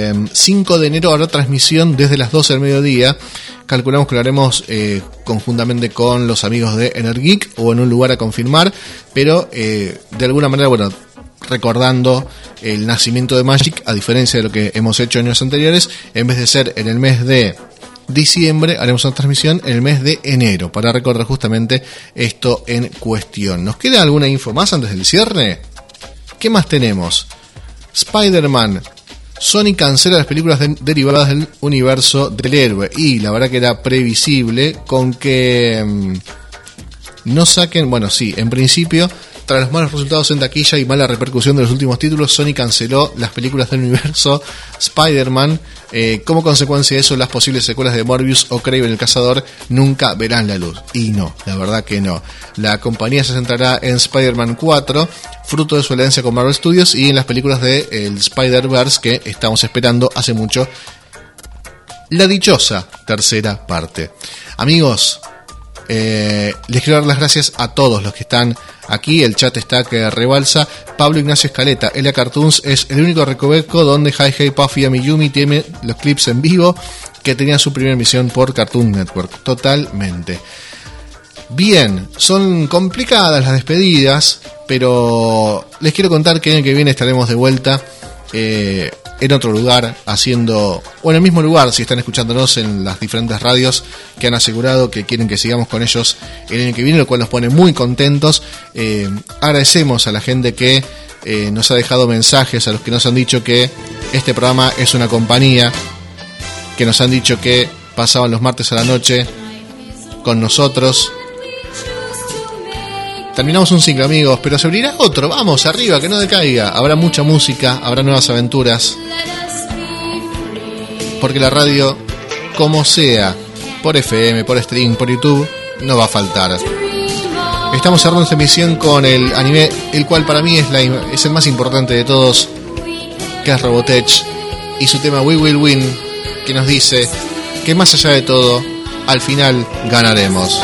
5 de enero habrá transmisión desde las 12 del mediodía. Calculamos que lo haremos conjuntamente con los amigos de Energeek o en un lugar a confirmar, pero de alguna manera, recordando el nacimiento de Magic, a diferencia de lo que hemos hecho en años anteriores, en vez de ser en el mes de diciembre, haremos una transmisión en el mes de enero, para recordar justamente esto en cuestión. ¿Nos queda alguna info más antes del cierre? ¿Qué más tenemos? Spider-Man. Sony cancela las películas derivadas del universo del héroe. Y la verdad que era previsible, con que no saquen... en principio, tras los malos resultados en taquilla y mala repercusión de los últimos títulos, Sony canceló las películas del universo Spider-Man. Como consecuencia de eso, las posibles secuelas de Morbius o Kraven el Cazador nunca verán la luz. Y no, la verdad que no. La compañía se centrará en Spider-Man 4, fruto de su alianza con Marvel Studios, y en las películas de el Spider-Verse, que estamos esperando hace mucho la dichosa tercera parte. Amigos, les quiero dar las gracias a todos los que están aquí. El chat está que rebalsa. Pablo Ignacio Escaleta, LA Cartoons es el único recoveco donde Hi-Hi Puffy y Amiyumi tienen los clips en vivo que tenían su primera emisión por Cartoon Network. Totalmente. Bien, son complicadas las despedidas, pero les quiero contar que el año que viene estaremos de vuelta en otro lugar, haciendo, o en el mismo lugar si están escuchándonos en las diferentes radios que han asegurado que quieren que sigamos con ellos el año que viene, lo cual nos pone muy contentos. Agradecemos a la gente que nos ha dejado mensajes, a los que nos han dicho que este programa es una compañía, que nos han dicho que pasaban los martes a la noche con nosotros. Terminamos un ciclo, amigos, pero se abrirá otro. Vamos, arriba, que no decaiga. Habrá mucha música, habrá nuevas aventuras. Porque la radio, como sea, por FM, por stream, por YouTube, no va a faltar. Estamos cerrando esta emisión con el anime, el cual para mí es el más importante de todos, que es Robotech, y su tema We Will Win, que nos dice que más allá de todo, al final ganaremos.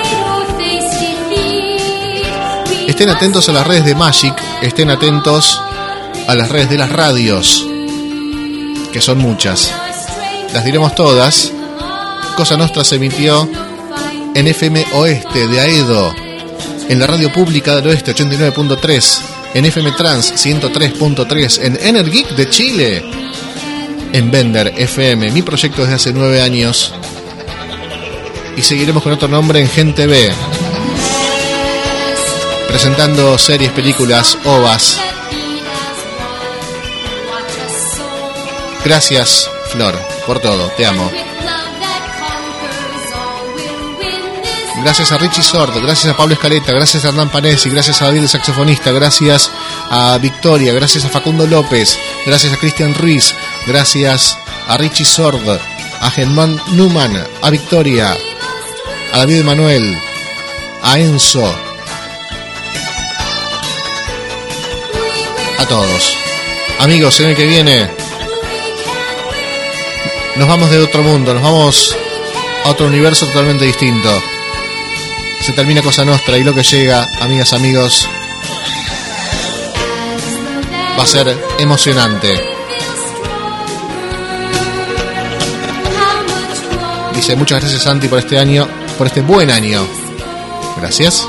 Estén atentos a las redes de Magic, estén atentos a las redes de las radios. que son muchas. Las diremos todas. Cosa Nostra se emitió en FM Oeste de Aedo, en la radio pública del Oeste 89.3, en FM Trans 103.3, en Energeek de Chile, en Bender FM, mi proyecto desde hace 9 años. Y seguiremos con otro nombre en Gen TV, presentando series, películas, ovas. Gracias, Flor, por todo, te amo. Gracias a Richie Sordo, gracias a Pablo Escaleta, gracias a Hernán Panesi, gracias a David el saxofonista, gracias a Victoria, gracias a Facundo López, gracias a Cristian Ruiz, gracias a Richie Sordo, a Germán Newman, a Victoria, a David Manuel, a Enzo, a todos. Amigos, el año que viene nos vamos de otro mundo, nos vamos a otro universo totalmente distinto. Se termina Cosa Nostra y lo que llega, amigas, amigos, va a ser emocionante. Dice, muchas gracias Santi por este año, por este buen año. Gracias.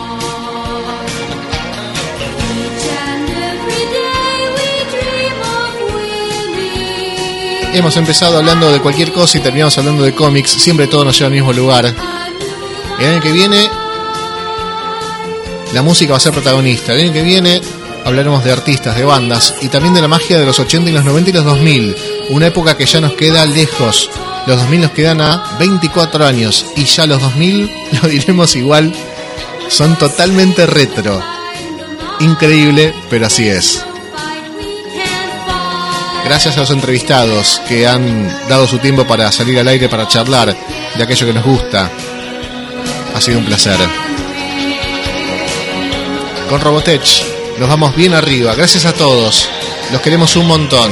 Hemos empezado hablando de cualquier cosa y terminamos hablando de cómics. Siempre todo nos lleva al mismo lugar. El año que viene la música va a ser protagonista. El año que viene hablaremos de artistas, de bandas y también de la magia de los 80 y los 90 y los 2000. Una época que ya nos queda lejos. Los 2000 nos quedan a 24 años y ya los 2000, lo diremos igual, son totalmente retro. Increíble, pero así es. Gracias a los entrevistados que han dado su tiempo para salir al aire, para charlar de aquello que nos gusta. Ha sido un placer. Con Robotech nos vamos bien arriba. Gracias a todos. Los queremos un montón.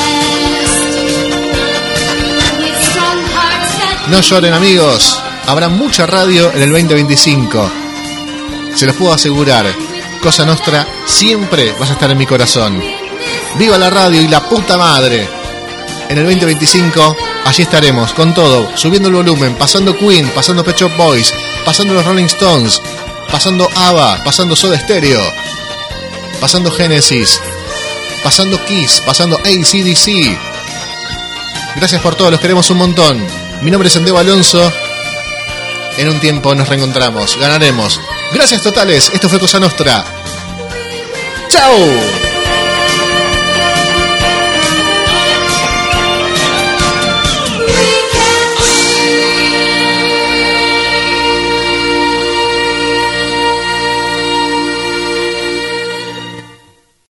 No lloren, amigos. Habrá mucha radio en el 2025. Se los puedo asegurar. Cosa Nostra siempre vas a estar en mi corazón. Viva la radio y la puta madre. En el 2025 allí estaremos con todo, subiendo el volumen, pasando Queen, pasando Pet Shop Boys, pasando los Rolling Stones, pasando ABBA, pasando Soda Stereo, pasando Genesis, pasando Kiss, pasando AC/DC. Gracias por todo, los queremos un montón. Mi nombre es Santiago Alonso. En un tiempo nos reencontramos, ganaremos. Gracias totales, esto fue Cosa Nostra. ¡Chao!